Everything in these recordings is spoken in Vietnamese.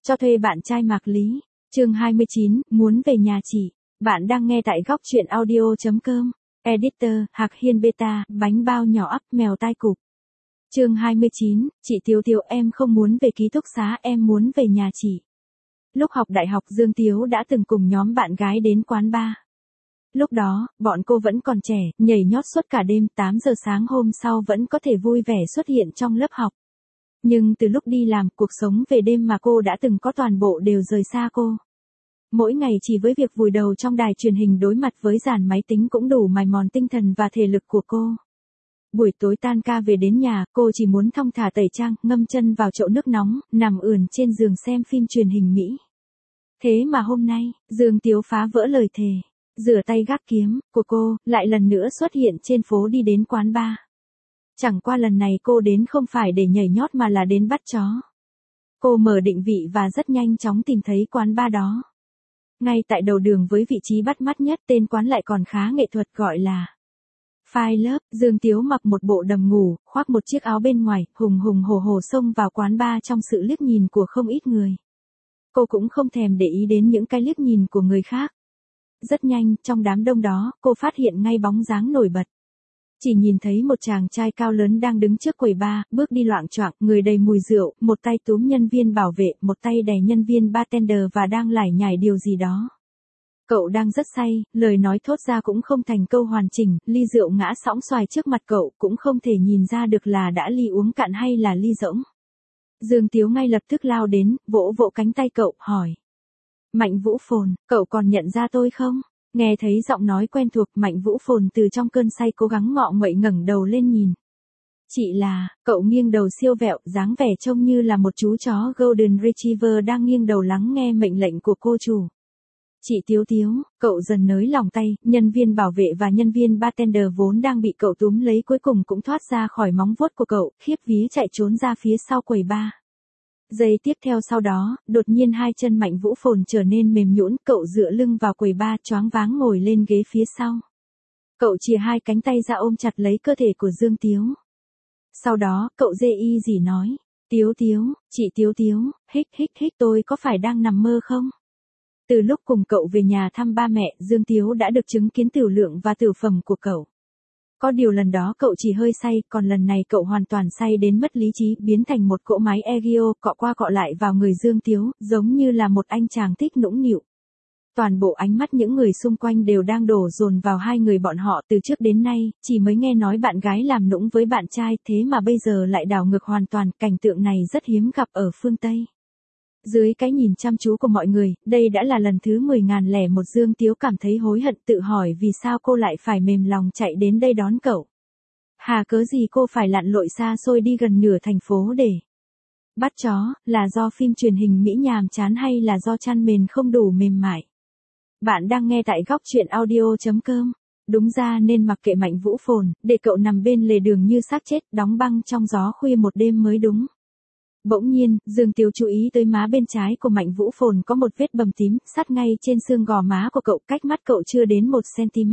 Cho thuê bạn trai Mạc Lý. Chương 29, muốn về nhà chị. Bạn đang nghe tại góc truyện audio.com. Editor, Hạc Hiên Beta, bánh bao nhỏ ắp, mèo tai cụp. Chương 29, chị Tiếu Tiếu em không muốn về ký túc xá, em muốn về nhà chị. Lúc học đại học Dương Tiếu đã từng cùng nhóm bạn gái đến quán bar. Lúc đó, bọn cô vẫn còn trẻ, nhảy nhót suốt cả đêm, 8 giờ sáng hôm sau vẫn có thể vui vẻ xuất hiện trong lớp học. Nhưng từ lúc đi làm, cuộc sống về đêm mà cô đã từng có toàn bộ đều rời xa cô. Mỗi ngày chỉ với việc vùi đầu trong đài truyền hình đối mặt với dàn máy tính cũng đủ mài mòn tinh thần và thể lực của cô. Buổi tối tan ca về đến nhà, cô chỉ muốn thong thả tẩy trang, ngâm chân vào chậu nước nóng, nằm ườn trên giường xem phim truyền hình Mỹ. Thế mà hôm nay, Dương Tiếu phá vỡ lời thề, rửa tay gác kiếm của cô, lại lần nữa xuất hiện trên phố đi đến quán bar. Chẳng qua lần này cô đến không phải để nhảy nhót mà là đến bắt chó. Cô mở định vị và rất nhanh chóng tìm thấy quán bar đó. Ngay tại đầu đường với vị trí bắt mắt nhất, tên quán lại còn khá nghệ thuật, gọi là Five Love. Dương Tiếu mặc một bộ đầm ngủ, khoác một chiếc áo bên ngoài, hùng hùng hổ hổ xông vào quán bar trong sự liếc nhìn của không ít người. Cô cũng không thèm để ý đến những cái liếc nhìn của người khác. Rất nhanh, trong đám đông đó, cô phát hiện ngay bóng dáng nổi bật. Chỉ nhìn thấy một chàng trai cao lớn đang đứng trước quầy bar, bước đi loạng choạng, người đầy mùi rượu, một tay túm nhân viên bảo vệ, một tay đè nhân viên bartender và đang lải nhải điều gì đó. Cậu đang rất say, lời nói thốt ra cũng không thành câu hoàn chỉnh, ly rượu ngã sõng xoài trước mặt cậu, cũng không thể nhìn ra được là đã ly uống cạn hay là ly rỗng. Dương Tiếu ngay lập tức lao đến, vỗ vỗ cánh tay cậu, hỏi. Mạnh Vũ Phồn, cậu còn nhận ra tôi không? Nghe thấy giọng nói quen thuộc, Mạnh Vũ Phồn từ trong cơn say cố gắng ngọ nguậy ngẩng đầu lên nhìn. Chị là, cậu nghiêng đầu siêu vẹo, dáng vẻ trông như là một chú chó Golden Retriever đang nghiêng đầu lắng nghe mệnh lệnh của cô chủ. Chị Tiếu Tiếu, cậu dần nới lỏng tay, nhân viên bảo vệ và nhân viên bartender vốn đang bị cậu túm lấy cuối cùng cũng thoát ra khỏi móng vuốt của cậu, khiếp vía chạy trốn ra phía sau quầy bar. Giây tiếp theo sau đó, đột nhiên hai chân Mạnh Vũ Phồn trở nên mềm nhũn, cậu dựa lưng vào quầy bar, choáng váng ngồi lên ghế phía sau. Cậu chìa hai cánh tay ra ôm chặt lấy cơ thể của Dương Tiếu. Sau đó, cậu dê y gì nói, Tiếu Tiếu, chị Tiếu Tiếu, hích, tôi có phải đang nằm mơ không? Từ lúc cùng cậu về nhà thăm ba mẹ, Dương Tiếu đã được chứng kiến tửu lượng và tửu phẩm của cậu. Có điều lần đó cậu chỉ hơi say, còn lần này cậu hoàn toàn say đến mất lý trí, biến thành một cỗ máy Egeo, cọ qua cọ lại vào người Dương Tiếu, giống như là một anh chàng thích nũng nịu. Toàn bộ ánh mắt những người xung quanh đều đang đổ dồn vào hai người bọn họ. Từ trước đến nay, chỉ mới nghe nói bạn gái làm nũng với bạn trai, thế mà bây giờ lại đảo ngược hoàn toàn, cảnh tượng này rất hiếm gặp ở phương Tây. Dưới cái nhìn chăm chú của mọi người, đây đã là lần thứ 10.001 Dương Tiếu cảm thấy hối hận, tự hỏi vì sao cô lại phải mềm lòng chạy đến đây đón cậu. Hà cớ gì cô phải lặn lội xa xôi đi gần nửa thành phố để bắt chó, là do phim truyền hình Mỹ nhàm chán hay là do chăn mền không đủ mềm mại? Bạn đang nghe tại góc truyện audio.com. Đúng ra nên mặc kệ Mạnh Vũ Phồn, để cậu nằm bên lề đường như xác chết, đóng băng trong gió khuya một đêm mới đúng. Bỗng nhiên, Dương Tiếu chú ý tới má bên trái của Mạnh Vũ Phồn có một vết bầm tím, sát ngay trên xương gò má của cậu, cách mắt cậu chưa đến 1 cm.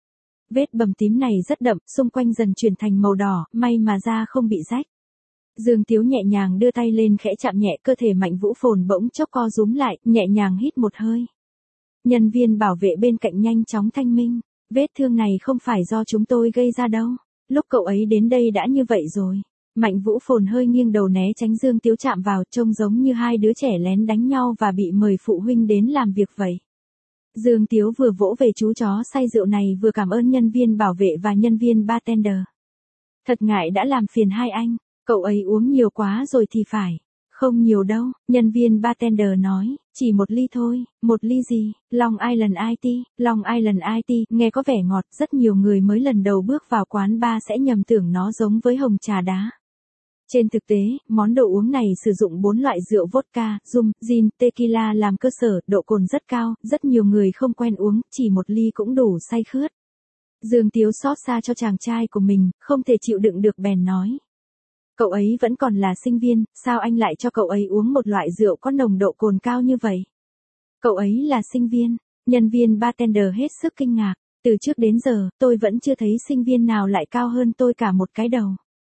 Vết bầm tím này rất đậm, xung quanh dần chuyển thành màu đỏ, may mà da không bị rách. Dương Tiếu nhẹ nhàng đưa tay lên khẽ chạm nhẹ cơ thể Mạnh Vũ Phồn, bỗng chốc co rúm lại, nhẹ nhàng hít một hơi. Nhân viên bảo vệ bên cạnh nhanh chóng thanh minh, vết thương này không phải do chúng tôi gây ra đâu, lúc cậu ấy đến đây đã như vậy rồi. Mạnh Vũ Phồn hơi nghiêng đầu né tránh Dương Tiếu chạm vào, trông giống như hai đứa trẻ lén đánh nhau và bị mời phụ huynh đến làm việc vậy. Dương Tiếu vừa vỗ về chú chó say rượu này vừa cảm ơn nhân viên bảo vệ và nhân viên bartender. Thật ngại đã làm phiền hai anh, cậu ấy uống nhiều quá rồi thì phải. Không nhiều đâu, nhân viên bartender nói, chỉ một ly thôi. Một ly gì? Long Island IT, Long Island IT, nghe có vẻ ngọt, rất nhiều người mới lần đầu bước vào quán bar sẽ nhầm tưởng nó giống với hồng trà đá. Trên thực tế, món đồ uống này sử dụng 4 loại rượu vodka, rum, gin, tequila làm cơ sở, độ cồn rất cao, rất nhiều người không quen uống, chỉ một ly cũng đủ say khướt. Dương Tiếu xót xa cho chàng trai của mình, không thể chịu đựng được bèn nói. Cậu ấy vẫn còn là sinh viên, sao anh lại cho cậu ấy uống một loại rượu có nồng độ cồn cao như vậy? Cậu ấy là sinh viên, nhân viên bartender hết sức kinh ngạc, từ trước đến giờ, tôi vẫn chưa thấy sinh viên nào lại cao hơn tôi cả một cái đầu.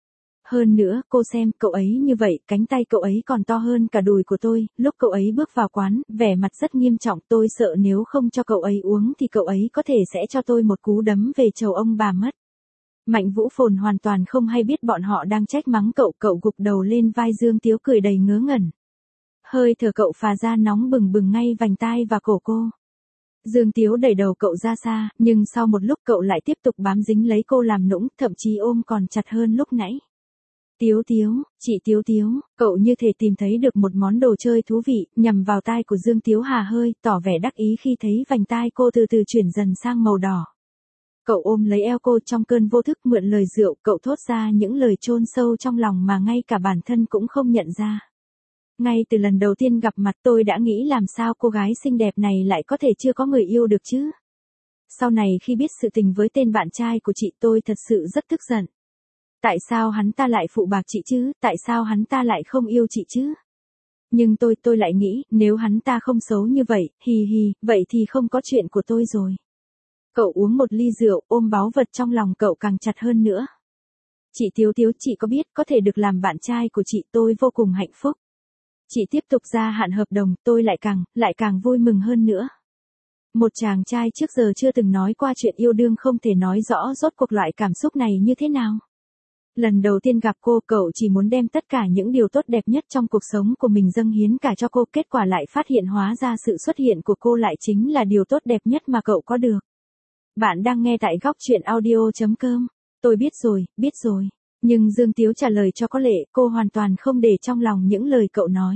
Hơn nữa, cô xem, cậu ấy như vậy, cánh tay cậu ấy còn to hơn cả đùi của tôi, lúc cậu ấy bước vào quán, vẻ mặt rất nghiêm trọng, tôi sợ nếu không cho cậu ấy uống thì cậu ấy có thể sẽ cho tôi một cú đấm về chầu ông bà mất. Mạnh Vũ Phồn hoàn toàn không hay biết bọn họ đang trách mắng cậu, cậu gục đầu lên vai Dương Tiếu cười đầy ngớ ngẩn. Hơi thở cậu phà ra nóng bừng bừng ngay vành tai và cổ cô. Dương Tiếu đẩy đầu cậu ra xa, nhưng sau một lúc cậu lại tiếp tục bám dính lấy cô làm nũng, thậm chí ôm còn chặt hơn lúc nãy. Tiếu Tiếu, chị Tiếu Tiếu, cậu như thể tìm thấy được một món đồ chơi thú vị, nhằm vào tai của Dương Tiếu hà hơi, tỏ vẻ đắc ý khi thấy vành tai cô từ từ chuyển dần sang màu đỏ. Cậu ôm lấy eo cô trong cơn vô thức mượn lời rượu, cậu thốt ra những lời chôn sâu trong lòng mà ngay cả bản thân cũng không nhận ra. Ngay từ lần đầu tiên gặp mặt tôi đã nghĩ làm sao cô gái xinh đẹp này lại có thể chưa có người yêu được chứ. Sau này khi biết sự tình với tên bạn trai của chị tôi thật sự rất tức giận. Tại sao hắn ta lại phụ bạc chị chứ, tại sao hắn ta lại không yêu chị chứ? Nhưng tôi lại nghĩ, nếu hắn ta không xấu như vậy, vậy thì không có chuyện của tôi rồi. Cậu uống một ly rượu, ôm báu vật trong lòng cậu càng chặt hơn nữa. Chị Tiếu Tiếu, chị có biết có thể được làm bạn trai của chị, tôi vô cùng hạnh phúc. Chị tiếp tục gia hạn hợp đồng, tôi lại càng vui mừng hơn nữa. Một chàng trai trước giờ chưa từng nói qua chuyện yêu đương không thể nói rõ rốt cuộc loại cảm xúc này như thế nào. Lần đầu tiên gặp cô, cậu chỉ muốn đem tất cả những điều tốt đẹp nhất trong cuộc sống của mình dâng hiến cả cho cô, kết quả lại phát hiện hóa ra sự xuất hiện của cô lại chính là điều tốt đẹp nhất mà cậu có được. Bạn đang nghe tại góc chuyện audio.com. Tôi biết rồi. Nhưng Dương Tiếu trả lời cho có lệ, cô hoàn toàn không để trong lòng những lời cậu nói.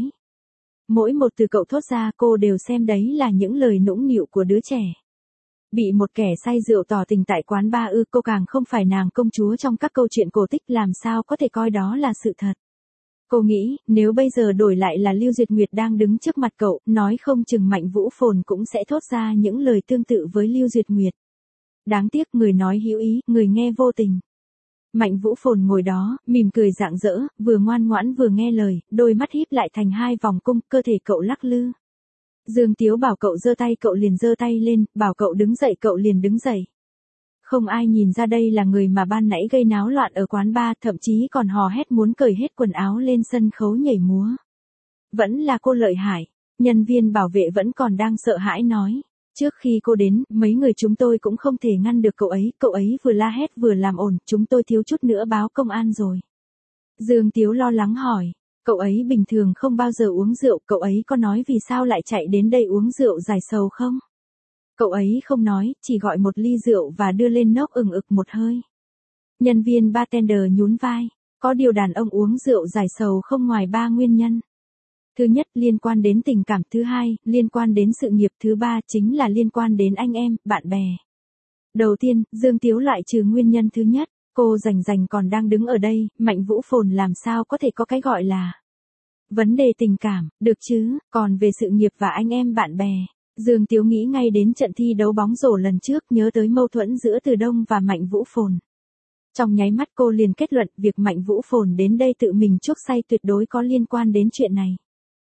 Mỗi một từ cậu thốt ra cô đều xem đấy là những lời nũng nịu của đứa trẻ. Bị một kẻ say rượu tỏ tình tại quán bar ư, cô càng không phải nàng công chúa trong các câu chuyện cổ tích, làm sao có thể coi đó là sự thật. Cô nghĩ, nếu bây giờ đổi lại là Lưu Duyệt Nguyệt đang đứng trước mặt cậu, nói không chừng Mạnh Vũ Phồn cũng sẽ thốt ra những lời tương tự với Lưu Duyệt Nguyệt. Đáng tiếc người nói hữu ý, người nghe vô tình. Mạnh Vũ Phồn ngồi đó, mỉm cười rạng rỡ, vừa ngoan ngoãn vừa nghe lời, đôi mắt híp lại thành hai vòng cung, cơ thể cậu lắc lư. Dương Tiếu bảo cậu giơ tay cậu liền giơ tay lên, bảo cậu đứng dậy cậu liền đứng dậy. Không ai nhìn ra đây là người mà ban nãy gây náo loạn ở quán bar, thậm chí còn hò hét muốn cởi hết quần áo lên sân khấu nhảy múa. Vẫn là cô lợi hại, nhân viên bảo vệ vẫn còn đang sợ hãi nói. Trước khi cô đến, mấy người chúng tôi cũng không thể ngăn được cậu ấy vừa la hét vừa làm ồn, chúng tôi thiếu chút nữa báo công an rồi. Dương Tiếu lo lắng hỏi, cậu ấy bình thường không bao giờ uống rượu, cậu ấy có nói vì sao lại chạy đến đây uống rượu giải sầu không? Cậu ấy không nói, chỉ gọi một ly rượu và đưa lên nốc ừng ực một hơi. Nhân viên bartender nhún vai, có điều đàn ông uống rượu giải sầu không ngoài 3 nguyên nhân. Thứ nhất, liên quan đến tình cảm, thứ hai, liên quan đến sự nghiệp, thứ ba chính là liên quan đến anh em, bạn bè. Đầu tiên, Dương Tiếu loại trừ nguyên nhân thứ nhất, cô rành còn đang đứng ở đây, Mạnh Vũ Phồn làm sao có thể có cái gọi là vấn đề tình cảm, được chứ, còn về sự nghiệp và anh em bạn bè. Dương Tiếu nghĩ ngay đến trận thi đấu bóng rổ lần trước, nhớ tới mâu thuẫn giữa Từ Đông và Mạnh Vũ Phồn. Trong nháy mắt cô liền kết luận việc Mạnh Vũ Phồn đến đây tự mình chuốc say tuyệt đối có liên quan đến chuyện này.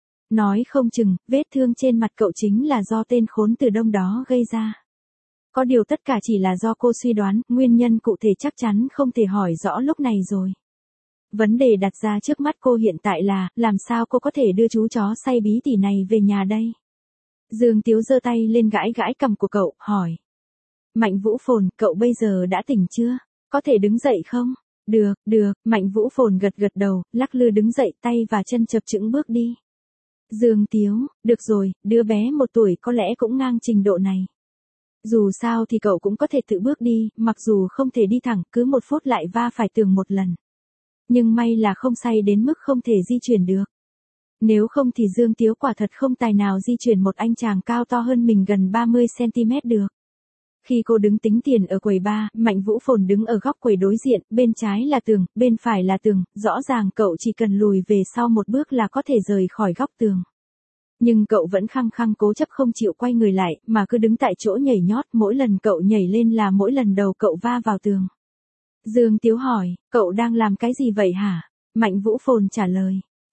Nói không chừng, vết thương trên mặt cậu chính là do tên khốn Từ Đông đó gây ra. Có điều tất cả chỉ là do cô suy đoán, nguyên nhân cụ thể chắc chắn không thể hỏi rõ lúc này rồi. Vấn đề đặt ra trước mắt cô hiện tại là, làm sao cô có thể đưa chú chó say bí tỉ này về nhà đây? Dương Tiếu giơ tay lên gãi gãi cằm của cậu, hỏi. Mạnh Vũ Phồn, cậu bây giờ đã tỉnh chưa? Có thể đứng dậy không? Được, Mạnh Vũ Phồn gật đầu, lắc lư đứng dậy, tay và chân chập chững bước đi. Dương Tiếu, được rồi, đứa bé 1 tuổi có lẽ cũng ngang trình độ này. Dù sao thì cậu cũng có thể tự bước đi, mặc dù không thể đi thẳng, cứ 1 phút lại va phải tường 1 lần. Nhưng may là không say đến mức không thể di chuyển được. Nếu không thì Dương Tiếu quả thật không tài nào di chuyển một anh chàng cao to hơn mình gần 30cm được. Khi cô đứng tính tiền ở quầy bar, Mạnh Vũ Phồn đứng ở góc quầy đối diện, bên trái là tường, bên phải là tường, rõ ràng cậu chỉ cần lùi về sau 1 bước là có thể rời khỏi góc tường. Nhưng cậu vẫn khăng khăng cố chấp không chịu quay người lại, mà cứ đứng tại chỗ nhảy nhót, mỗi lần cậu nhảy lên là mỗi lần đầu cậu va vào tường. Dương Tiếu hỏi, cậu đang làm cái gì vậy hả? Mạnh Vũ Phồn trả lời,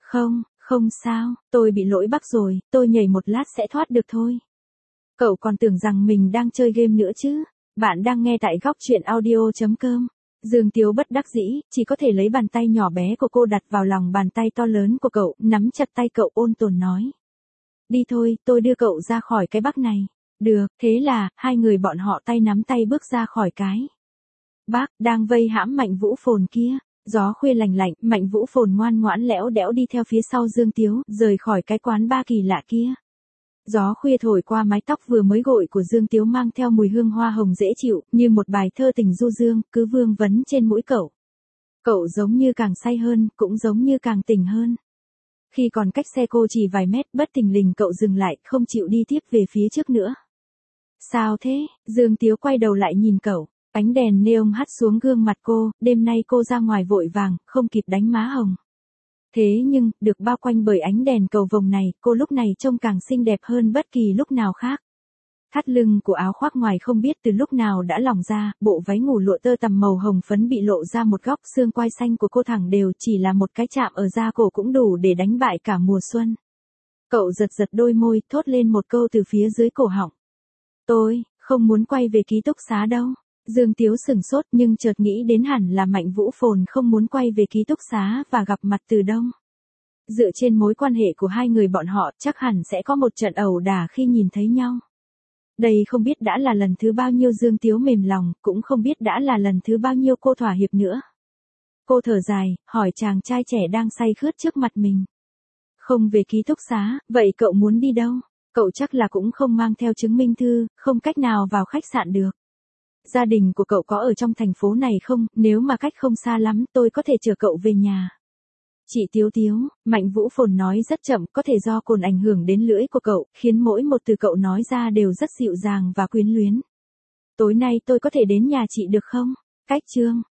không sao, tôi bị lỗi bắc rồi, tôi nhảy 1 lát sẽ thoát được thôi. Cậu còn tưởng rằng mình đang chơi game nữa chứ? Bạn đang nghe tại góc chuyện audio.com. Dương Tiếu bất đắc dĩ, chỉ có thể lấy bàn tay nhỏ bé của cô đặt vào lòng bàn tay to lớn của cậu, nắm chặt tay cậu ôn tồn nói. Đi thôi, tôi đưa cậu ra khỏi cái Bắc này. Được, thế là, hai người bọn họ tay nắm tay bước ra khỏi cái Bắc, đang vây hãm Mạnh Vũ Phồn kia. Gió khuya lành lạnh, Mạnh Vũ Phồn ngoan ngoãn lẽo đẽo đi theo phía sau Dương Tiếu, rời khỏi cái quán ba kỳ lạ kia. Gió khuya thổi qua mái tóc vừa mới gội của Dương Tiếu mang theo mùi hương hoa hồng dễ chịu, như một bài thơ tình du dương, cứ vương vấn trên mũi cậu. Cậu giống như càng say hơn, cũng giống như càng tỉnh hơn. Khi còn cách xe cô chỉ vài mét, bất thình lình cậu dừng lại, không chịu đi tiếp về phía trước nữa. Sao thế? Dương Tiếu quay đầu lại nhìn cậu. Ánh đèn neon hắt xuống gương mặt cô, đêm nay cô ra ngoài vội vàng, không kịp đánh má hồng. Thế nhưng, được bao quanh bởi ánh đèn cầu vồng này, cô lúc này trông càng xinh đẹp hơn bất kỳ lúc nào khác. Thắt lưng của áo khoác ngoài không biết từ lúc nào đã lỏng ra, bộ váy ngủ lụa tơ tằm màu hồng phấn bị lộ ra một góc, xương quai xanh của cô thẳng đều, chỉ là một cái chạm ở da cổ cũng đủ để đánh bại cả mùa xuân. Cậu giật giật đôi môi, thốt lên một câu từ phía dưới cổ họng. Tôi không muốn quay về ký túc xá đâu. Dương Tiếu sửng sốt nhưng chợt nghĩ đến hẳn là Mạnh Vũ Phồn không muốn quay về ký túc xá và gặp mặt Từ Đông. Dựa trên mối quan hệ của hai người bọn họ chắc hẳn sẽ có một trận ẩu đả khi nhìn thấy nhau. Đây không biết đã là lần thứ bao nhiêu Dương Tiếu mềm lòng, cũng không biết đã là lần thứ bao nhiêu cô thỏa hiệp nữa. Cô thở dài, hỏi chàng trai trẻ đang say khướt trước mặt mình. Không về ký túc xá, vậy cậu muốn đi đâu? Cậu chắc là cũng không mang theo chứng minh thư, không cách nào vào khách sạn được. Gia đình của cậu có ở trong thành phố này không? Nếu mà cách không xa lắm, tôi có thể chở cậu về nhà. Chị Tiếu Tiếu, Mạnh Vũ Phồn nói rất chậm, có thể do cồn ảnh hưởng đến lưỡi của cậu, khiến mỗi một từ cậu nói ra đều rất dịu dàng và quyến luyến. Tối nay tôi có thể đến nhà chị được không? Cách chương